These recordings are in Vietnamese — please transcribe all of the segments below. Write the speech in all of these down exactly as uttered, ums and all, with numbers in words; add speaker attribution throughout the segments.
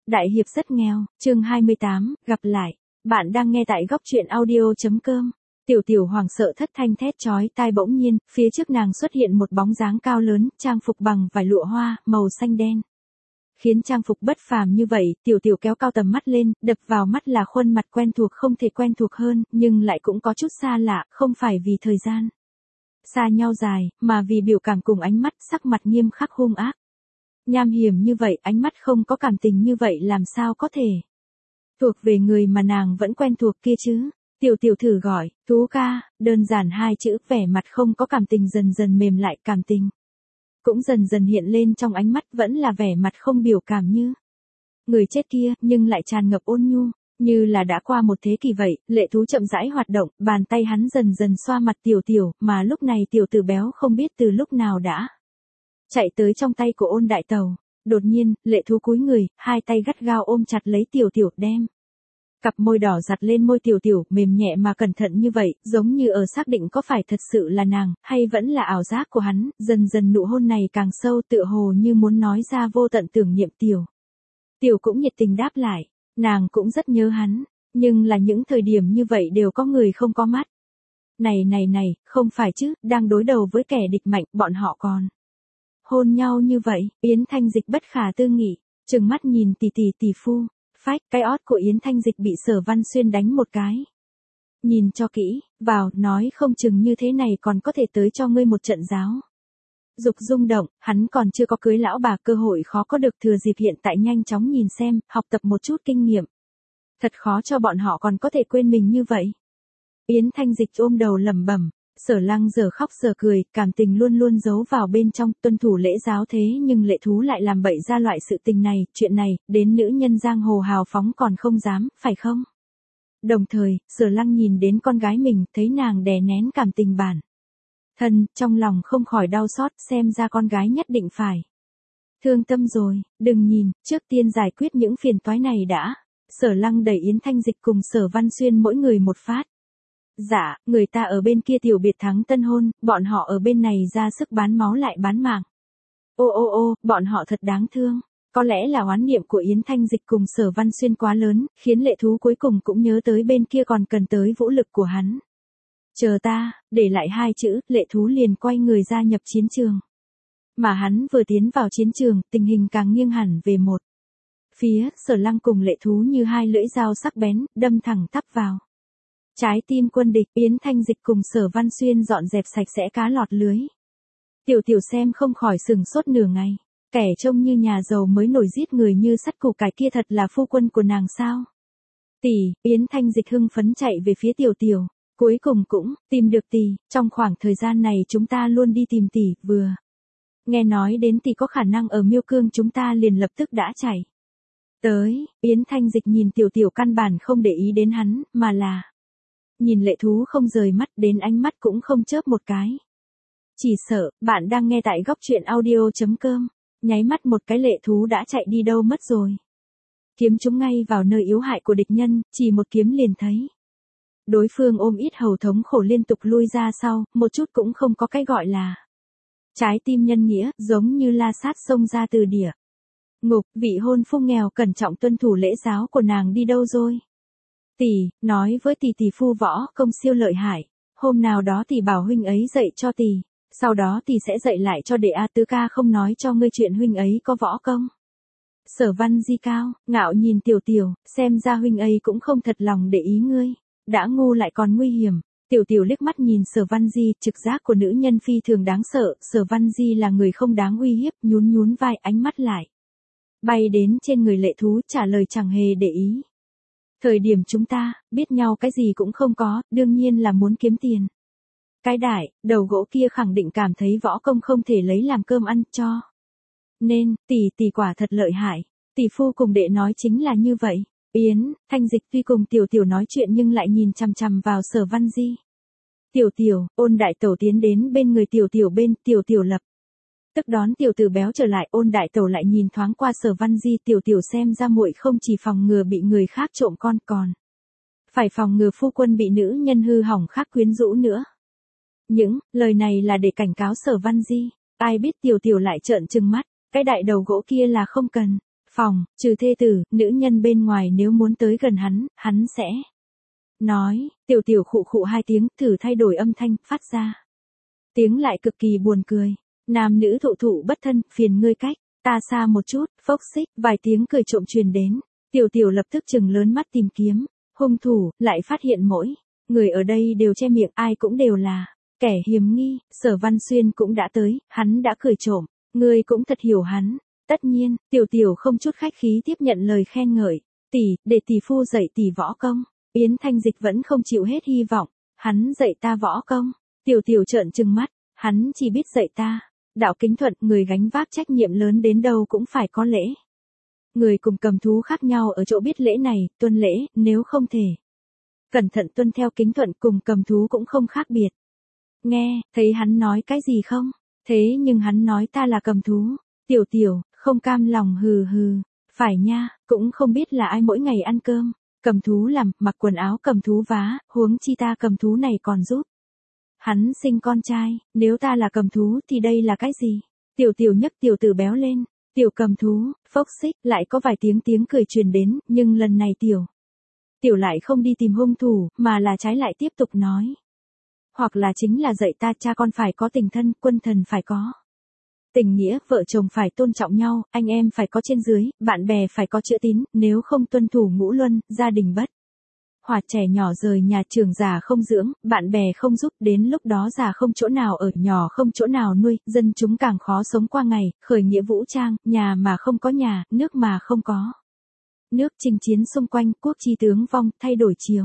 Speaker 1: Đại hiệp rất nghèo, chương hai mươi tám, gặp lại. Bạn đang nghe tại góc truyện audio.com. Tiểu tiểu hoàng sợ thất thanh thét chói tai, bỗng nhiên, phía trước nàng xuất hiện một bóng dáng cao lớn, trang phục bằng vải lụa hoa, màu xanh đen. Khiến trang phục bất phàm như vậy, tiểu tiểu kéo cao tầm mắt lên, đập vào mắt là khuôn mặt quen thuộc không thể quen thuộc hơn, nhưng lại cũng có chút xa lạ, không phải vì thời gian xa nhau dài, mà vì biểu cảm cùng ánh mắt, sắc mặt nghiêm khắc hung ác. Nham hiểm như vậy, ánh mắt không có cảm tình như vậy làm sao có thể thuộc về người mà nàng vẫn quen thuộc kia chứ. Tiểu tiểu thử gọi, Tú ca, đơn giản hai chữ, vẻ mặt không có cảm tình dần dần mềm lại, cảm tình cũng dần dần hiện lên trong ánh mắt, vẫn là vẻ mặt không biểu cảm như người chết kia, nhưng lại tràn ngập ôn nhu, như là đã qua một thế kỷ vậy. Lệ Thú chậm rãi hoạt động, bàn tay hắn dần dần xoa mặt tiểu tiểu, mà lúc này tiểu tử béo không biết từ lúc nào đã chạy tới trong tay của Ôn Đại Tẩu. Đột nhiên, Lệ Thú cúi người, hai tay gắt gao ôm chặt lấy tiểu tiểu, đem cặp môi đỏ giặt lên môi tiểu tiểu, mềm nhẹ mà cẩn thận như vậy, giống như ở xác định có phải thật sự là nàng, hay vẫn là ảo giác của hắn. Dần dần nụ hôn này càng sâu, tựa hồ như muốn nói ra vô tận tưởng niệm. Tiểu tiểu cũng nhiệt tình đáp lại, nàng cũng rất nhớ hắn, nhưng là những thời điểm như vậy đều có người không có mắt. Này này này, không phải chứ, đang đối đầu với kẻ địch mạnh, bọn họ còn hôn nhau như vậy. Yến Thanh Dịch bất khả tư nghị, trừng mắt nhìn tỷ tỷ tỷ phu. Phách, cái ót của Yến Thanh Dịch bị Sở Văn Xuyên đánh một cái. Nhìn cho kỹ, vào, nói không chừng như thế này còn có thể tới cho ngươi một trận giáo dục rung động. Hắn còn chưa có cưới lão bà, cơ hội khó có được, thừa dịp hiện tại nhanh chóng nhìn xem, học tập một chút kinh nghiệm. Thật khó cho bọn họ còn có thể quên mình như vậy. Yến Thanh Dịch ôm đầu lẩm bẩm. Sở Lăng giờ khóc giờ cười, cảm tình luôn luôn giấu vào bên trong, tuân thủ lễ giáo, thế nhưng Lệ Thú lại làm bậy ra loại sự tình này, chuyện này, đến nữ nhân giang hồ hào phóng còn không dám, phải không? Đồng thời, Sở Lăng nhìn đến con gái mình, thấy nàng đè nén cảm tình bản thân, trong lòng không khỏi đau xót, xem ra con gái nhất định phải thương tâm rồi. Đừng nhìn, trước tiên giải quyết những phiền toái này đã. Sở Lăng đẩy Yến Thanh Dịch cùng Sở Văn Xuyên mỗi người một phát. Dạ, người ta ở bên kia tiểu biệt thắng tân hôn, bọn họ ở bên này ra sức bán máu lại bán mạng. Ô ô ô, bọn họ thật đáng thương. Có lẽ là oán niệm của Yến Thanh Dịch cùng Sở Văn Xuyên quá lớn, khiến Lệ Thú cuối cùng cũng nhớ tới bên kia còn cần tới vũ lực của hắn. Chờ ta, để lại hai chữ, Lệ Thú liền quay người gia nhập chiến trường. Mà hắn vừa tiến vào chiến trường, tình hình càng nghiêng hẳn về một phía. Sở Lăng cùng Lệ Thú như hai lưỡi dao sắc bén, đâm thẳng tắp vào trái tim quân địch. Yến Thanh Dịch cùng Sở Văn Xuyên dọn dẹp sạch sẽ cá lọt lưới. Tiểu tiểu xem không khỏi sừng sốt nửa ngày. Kẻ trông như nhà giàu mới nổi giết người như sắt củ cải kia thật là phu quân của nàng sao? Tỷ, Yến Thanh Dịch hưng phấn chạy về phía tiểu tiểu. Cuối cùng cũng tìm được tỷ, trong khoảng thời gian này chúng ta luôn đi tìm tỷ, vừa nghe nói đến tỷ có khả năng ở Miêu Cương, chúng ta liền lập tức đã chạy tới. Yến Thanh Dịch nhìn tiểu tiểu căn bản không để ý đến hắn, mà là nhìn Lệ Thú không rời mắt, đến ánh mắt cũng không chớp một cái. Chỉ sợ, bạn đang nghe tại góc truyện audio.com. Nháy mắt một cái Lệ Thú đã chạy đi đâu mất rồi. Kiếm trúng ngay vào nơi yếu hại của địch nhân, chỉ một kiếm liền thấy đối phương ôm ít hầu thống khổ liên tục lui ra sau, một chút cũng không có cái gọi là trái tim nhân nghĩa, giống như la sát xông ra từ địa ngục. Vị hôn phu nghèo cẩn trọng tuân thủ lễ giáo của nàng đi đâu rồi? Tỷ, nói với tỷ tỷ phu võ công siêu lợi hại, hôm nào đó tỷ bảo huynh ấy dạy cho tỷ, sau đó tỷ sẽ dạy lại cho đệ A Tứ ca không nói cho ngươi chuyện huynh ấy có võ công. Sở Văn Di cao, ngạo nhìn tiểu tiểu, xem ra huynh ấy cũng không thật lòng để ý ngươi, đã ngu lại còn nguy hiểm. Tiểu tiểu liếc mắt nhìn Sở Văn Di, trực giác của nữ nhân phi thường đáng sợ, Sở Văn Di là người không đáng uy hiếp, nhún nhún vai, ánh mắt lại bay đến trên người Lệ Thú, trả lời chẳng hề để ý. Thời điểm chúng ta, biết nhau cái gì cũng không có, đương nhiên là muốn kiếm tiền. Cái đại, đầu gỗ kia khẳng định cảm thấy võ công không thể lấy làm cơm ăn, cho nên, tỷ tỷ quả thật lợi hại. Tỷ phu cùng đệ nói chính là như vậy. Yến Thanh Dịch tuy cùng tiểu tiểu nói chuyện nhưng lại nhìn chằm chằm vào Sở Văn Di. Tiểu tiểu, Ôn Đại Tẩu tiến đến bên người tiểu tiểu bên, tiểu tiểu lập tức đón tiểu tử béo trở lại. Ôn Đại Tẩu lại nhìn thoáng qua Sở Văn Di, tiểu tiểu xem ra muội không chỉ phòng ngừa bị người khác trộm con, còn phải phòng ngừa phu quân bị nữ nhân hư hỏng khác quyến rũ nữa. Những lời này là để cảnh cáo Sở Văn Di, ai biết tiểu tiểu lại trợn trừng mắt, cái đại đầu gỗ kia là không cần phòng, trừ thê tử, nữ nhân bên ngoài nếu muốn tới gần hắn, hắn sẽ nói, tiểu tiểu khụ khụ hai tiếng, thử thay đổi âm thanh, phát ra. Tiếng lại cực kỳ buồn cười. Nam nữ thụ thụ bất thân, phiền ngươi cách, ta xa một chút, phốc xích, vài tiếng cười trộm truyền đến. Tiểu tiểu lập tức trừng lớn mắt tìm kiếm, hung thủ, lại phát hiện mỗi người ở đây đều che miệng, ai cũng đều là kẻ hiếm nghi. Sở Văn Xuyên cũng đã tới, hắn đã cười trộm, ngươi cũng thật hiểu hắn. Tất nhiên, tiểu tiểu không chút khách khí tiếp nhận lời khen ngợi, tỷ, để tỷ phu dạy tỷ võ công. Yến Thanh Dịch vẫn không chịu hết hy vọng, hắn dạy ta võ công. Tiểu tiểu trợn trừng mắt, hắn chỉ biết dạy ta. Đạo Kính Thuận, người gánh vác trách nhiệm lớn đến đâu cũng phải có lễ. Người cùng cầm thú khác nhau ở chỗ biết lễ này, tuân lễ, nếu không thể cẩn thận tuân theo Kính Thuận cùng cầm thú cũng không khác biệt. Nghe, thấy hắn nói cái gì không? Thế nhưng hắn nói ta là cầm thú. Tiểu tiểu, không cam lòng hừ hừ. Phải nha, cũng không biết là ai mỗi ngày ăn cơm. Cầm thú làm, mặc quần áo cầm thú vá, huống chi ta cầm thú này còn giúp hắn sinh con trai, nếu ta là cầm thú thì đây là cái gì? Tiểu tiểu nhấc tiểu tử béo lên, tiểu cầm thú, phốc xích, lại có vài tiếng tiếng cười truyền đến, nhưng lần này tiểu. Tiểu lại không đi tìm hung thủ, mà là trái lại tiếp tục nói. Hoặc là chính là dạy ta, cha con phải có tình thân, quân thần phải có tình nghĩa, vợ chồng phải tôn trọng nhau, anh em phải có trên dưới, bạn bè phải có chữ tín, nếu không tuân thủ ngũ luân, gia đình bất hòa, trẻ nhỏ rời nhà, trưởng già không dưỡng, bạn bè không giúp, đến lúc đó già không chỗ nào ở, nhỏ không chỗ nào nuôi, dân chúng càng khó sống qua ngày. Khởi nghĩa vũ trang, nhà mà không có nhà, nước mà không có nước, chinh chiến xung quanh, quốc chi tướng vong, thay đổi chiều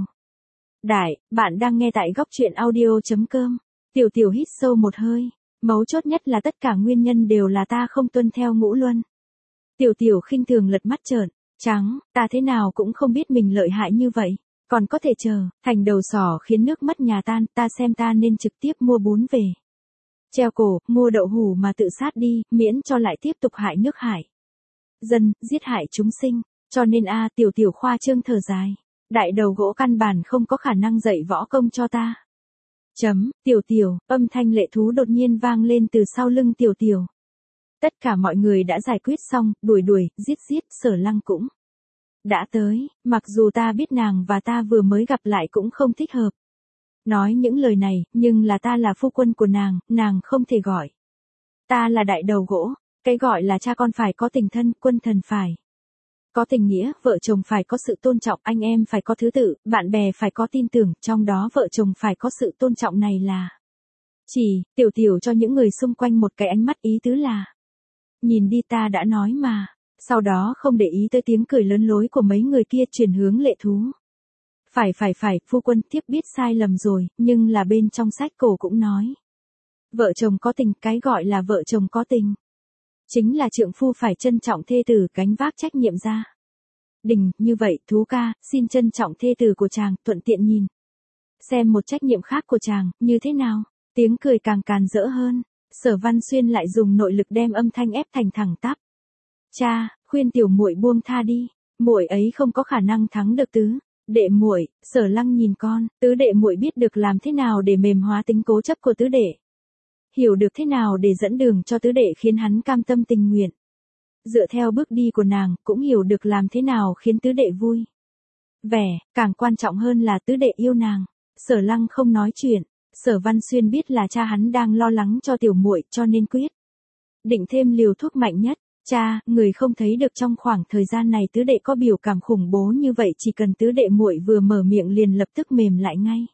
Speaker 1: đại. Bạn đang nghe tại góc truyện audio chấm com. Tiểu tiểu hít sâu một hơi, mấu chốt nhất là tất cả nguyên nhân đều là ta không tuân theo ngũ luân. Tiểu tiểu khinh thường lật mắt trợn trắng, ta thế nào cũng không biết mình lợi hại như vậy. Còn có thể chờ, thành đầu sỏ khiến nước mất nhà tan, ta xem ta nên trực tiếp mua bún về treo cổ, mua đậu hủ mà tự sát đi, miễn cho lại tiếp tục hại nước hại dân, giết hại chúng sinh. Cho nên a tiểu tiểu khoa trương thở dài, đại đầu gỗ căn bản không có khả năng dạy võ công cho ta. Chấm, tiểu tiểu, âm thanh lệ thú đột nhiên vang lên từ sau lưng tiểu tiểu. Tất cả mọi người đã giải quyết xong, đuổi đuổi, giết giết, Sở Lăng cũng đã tới, mặc dù ta biết nàng và ta vừa mới gặp lại cũng không thích hợp nói những lời này, nhưng là ta là phu quân của nàng, nàng không thể gọi ta là đại đầu gỗ. Cái gọi là cha con phải có tình thân, quân thần phải có tình nghĩa, vợ chồng phải có sự tôn trọng, anh em phải có thứ tự, bạn bè phải có tin tưởng, trong đó vợ chồng phải có sự tôn trọng này là chỉ, tiểu tiểu cho những người xung quanh một cái ánh mắt, ý tứ là nhìn đi, ta đã nói mà. Sau đó không để ý tới tiếng cười lớn lối của mấy người kia, chuyển hướng lệ thú. Phải phải phải, phu quân tiếp biết sai lầm rồi, nhưng là bên trong sách cổ cũng nói. Vợ chồng có tình, cái gọi là vợ chồng có tình chính là trượng phu phải trân trọng thê tử, gánh vác trách nhiệm ra đình. Như vậy, thú ca, xin trân trọng thê tử của chàng, thuận tiện nhìn xem một trách nhiệm khác của chàng, như thế nào. Tiếng cười càng càn rỡ hơn, Sở Văn Xuyên lại dùng nội lực đem âm thanh ép thành thẳng tắp. Cha, khuyên tiểu muội buông tha đi, muội ấy không có khả năng thắng được tứ đệ muội. Sở Lăng nhìn con, tứ đệ muội biết được làm thế nào để mềm hóa tính cố chấp của tứ đệ, hiểu được thế nào để dẫn đường cho tứ đệ khiến hắn cam tâm tình nguyện dựa theo bước đi của nàng, cũng hiểu được làm thế nào khiến tứ đệ vui vẻ, càng quan trọng hơn là tứ đệ yêu nàng. Sở Lăng không nói chuyện, Sở Văn Xuyên biết là cha hắn đang lo lắng cho tiểu muội, cho nên quyết định thêm liều thuốc mạnh nhất. Cha, người không thấy được trong khoảng thời gian này tứ đệ có biểu cảm khủng bố như vậy, chỉ cần tứ đệ muội vừa mở miệng liền lập tức mềm lại ngay.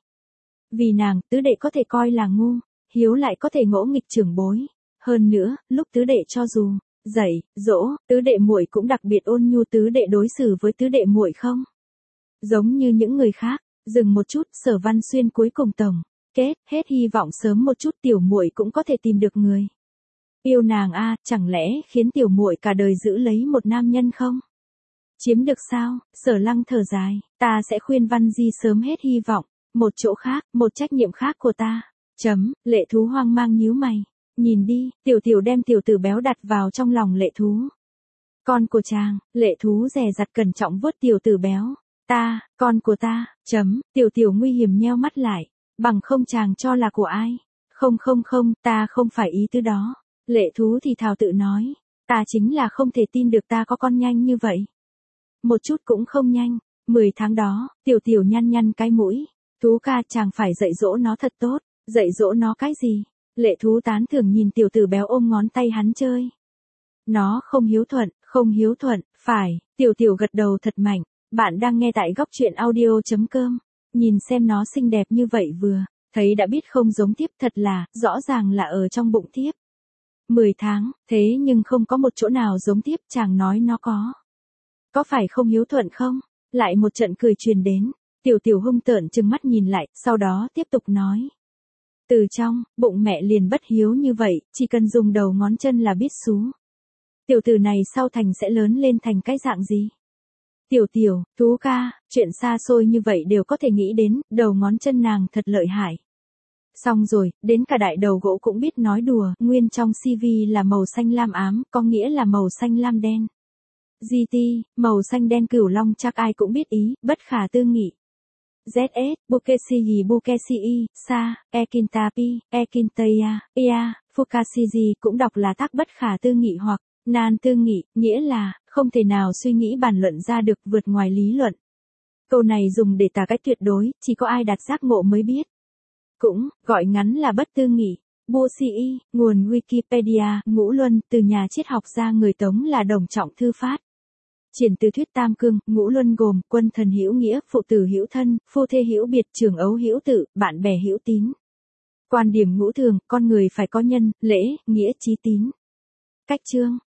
Speaker 1: Vì nàng, tứ đệ có thể coi là ngu, hiếu lại có thể ngỗ nghịch trưởng bối. Hơn nữa, lúc tứ đệ cho dù dạy, dỗ, tứ đệ muội cũng đặc biệt ôn nhu, tứ đệ đối xử với tứ đệ muội không giống như những người khác. Dừng một chút, Sở Văn Xuyên cuối cùng tổng kết, hết hy vọng sớm một chút tiểu muội cũng có thể tìm được người yêu nàng a, chẳng lẽ khiến tiểu muội cả đời giữ lấy một nam nhân không chiếm được sao? Sở Lăng thở dài, ta sẽ khuyên Văn Di sớm hết hy vọng. Một chỗ khác, một trách nhiệm khác của ta. Chấm, lệ thú hoang mang nhíu mày. Nhìn đi, tiểu tiểu đem tiểu tử béo đặt vào trong lòng lệ thú. Con của chàng, lệ thú dè dặt cẩn trọng vuốt tiểu tử béo. Ta, con của ta, chấm, tiểu tiểu nguy hiểm nheo mắt lại. Bằng không chàng cho là của ai? Không không không, ta không phải ý tứ đó. Lệ thú thì thào tự nói. Ta chính là không thể tin được ta có con nhanh như vậy. Một chút cũng không nhanh. Mười tháng đó, tiểu tiểu nhăn nhăn cái mũi. Tú ca chàng phải dạy dỗ nó thật tốt. Dạy dỗ nó cái gì? Lệ thú tán thưởng nhìn tiểu tử béo ôm ngón tay hắn chơi. Nó không hiếu thuận, không hiếu thuận, phải, tiểu tiểu gật đầu thật mạnh. Bạn đang nghe tại góc truyện audio.com. Nhìn xem nó xinh đẹp như vậy vừa, thấy đã biết không giống tiếp thật là, rõ ràng là ở trong bụng tiếp. Mười tháng, thế nhưng không có một chỗ nào giống tiếp, chàng nói nó có. Có phải không hiếu thuận không? Lại một trận cười truyền đến, tiểu tiểu hung tợn trừng mắt nhìn lại, sau đó tiếp tục nói. Từ trong, bụng mẹ liền bất hiếu như vậy, chỉ cần dùng đầu ngón chân là biết xú. Tiểu tử này sau thành sẽ lớn lên thành cái dạng gì? Tiểu tiểu, Tú ca, chuyện xa xôi như vậy đều có thể nghĩ đến, đầu ngón chân nàng thật lợi hại. Xong rồi, đến cả đại đầu gỗ cũng biết nói đùa, nguyên trong xê vê là màu xanh lam ám, có nghĩa là màu xanh lam đen. giê tê, màu xanh đen cửu long chắc ai cũng biết ý, bất khả tư nghị. zét ét, Bukesiji Bukesii, Sa, Ekintapi, Ekintaya, Ea, Fukashiji cũng đọc là tác bất khả tư nghị hoặc nan tư nghị, nghĩa là không thể nào suy nghĩ bàn luận ra được vượt ngoài lý luận. Câu này dùng để tả cách tuyệt đối, chỉ có ai đạt giác ngộ mới biết. Cũng, gọi ngắn là bất tư nghị. Busi, nguồn Wikipedia, Ngũ Luân, từ nhà triết học gia người Tống là Đồng Trọng Thư phát. Triển từ thuyết tam cương, Ngũ Luân gồm quân thần hữu nghĩa, phụ tử hữu thân, phu thê hữu biệt, trường ấu hữu tự, bạn bè hữu tín. Quan điểm ngũ thường, con người phải có nhân, lễ, nghĩa, trí tín. Cách chương,